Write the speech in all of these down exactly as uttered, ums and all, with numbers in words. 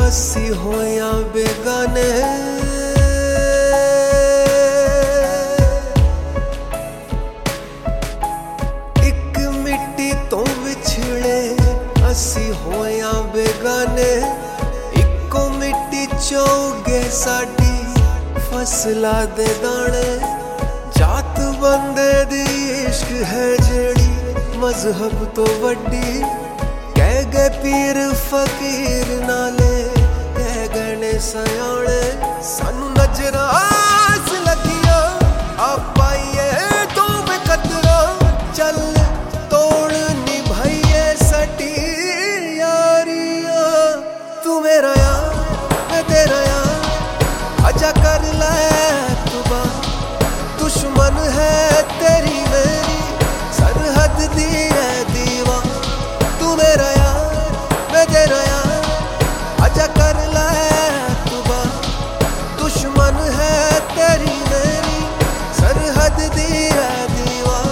असी होया बेगाने। एक मिट्टी तो विछड़े असी होया बेगाने। इको मिट्टी चौगे साडी फसला दे दाने। जात बंदे दी इश्क है जेड़ी मजहब तो वड्डी। कह गए पीर फकीर नाले कह गए ने सयाणे। सानू नजरां लगिया आप आइए तो बेकदरा। चल तोड़ निभाइए सटी यारिया। तू मेरा यार मैं तेरा यार आजा कर ले तू बात। दुश्मन है तेरी मेरी सरहद दी है दीवार। तू मेरा यार मैं तेरा यार आजा कर ले तू बात। दुश्मन है तेरी मेरी सरहद दी है दीवार।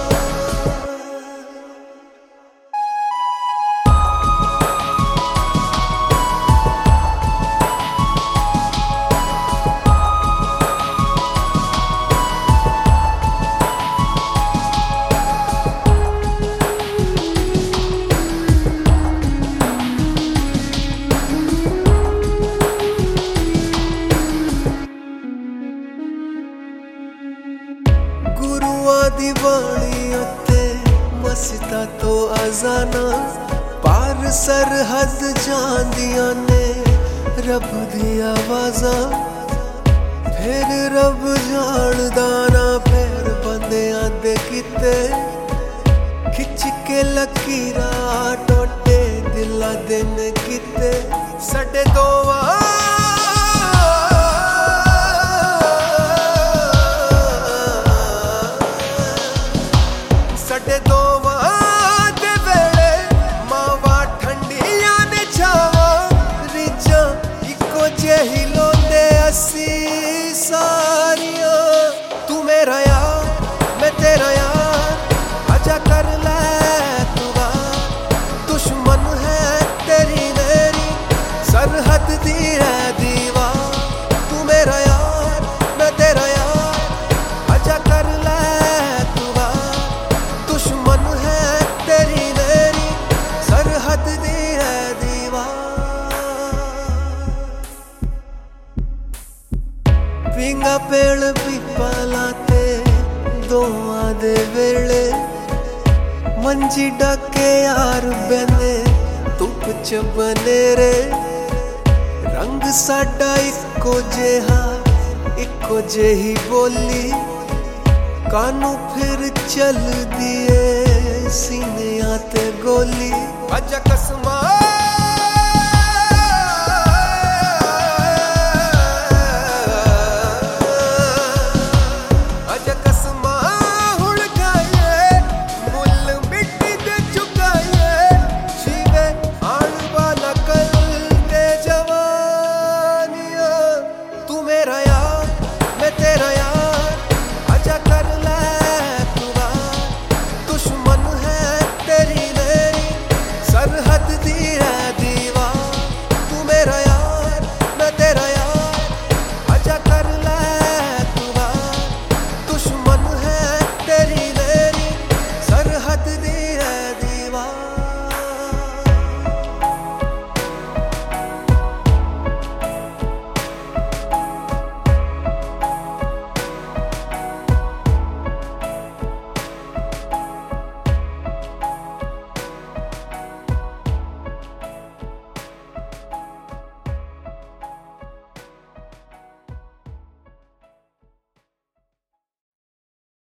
गुरुआ दी बाणी उत्ते मस्ता तो अजाना। पार सरहद जांदियां ने रब दी आवाज़ां। फिर रब जानदा ना फिर बंदियां दे किते। खिच के लकीरा टोटे दिला दे ने किते। साडे दोवां साडे दोवां दे वेले मावां ठंडियां ने छावां। रिजां इको जेही लोंदे असी सारियां। तू मेरा यार मैं तेरा यार आजा कर ले तू बात। दुश्मन है तेरी मेरी सरहद दी है दीवार। तू मेरा यार मैं तेरा यार आजा कर ले तू बात। दुश्मन है तेरी मेरी सरहद दी है दीवार। पिंगा पेड़ पिपला ते दोआं दे वेले। मंजी डाके यार बने धुप च बनेरे। रंग साडा इको जेहा इको जेही बोली। कानू फिर चल दिए सीनिया ते गोली। आजा कसमा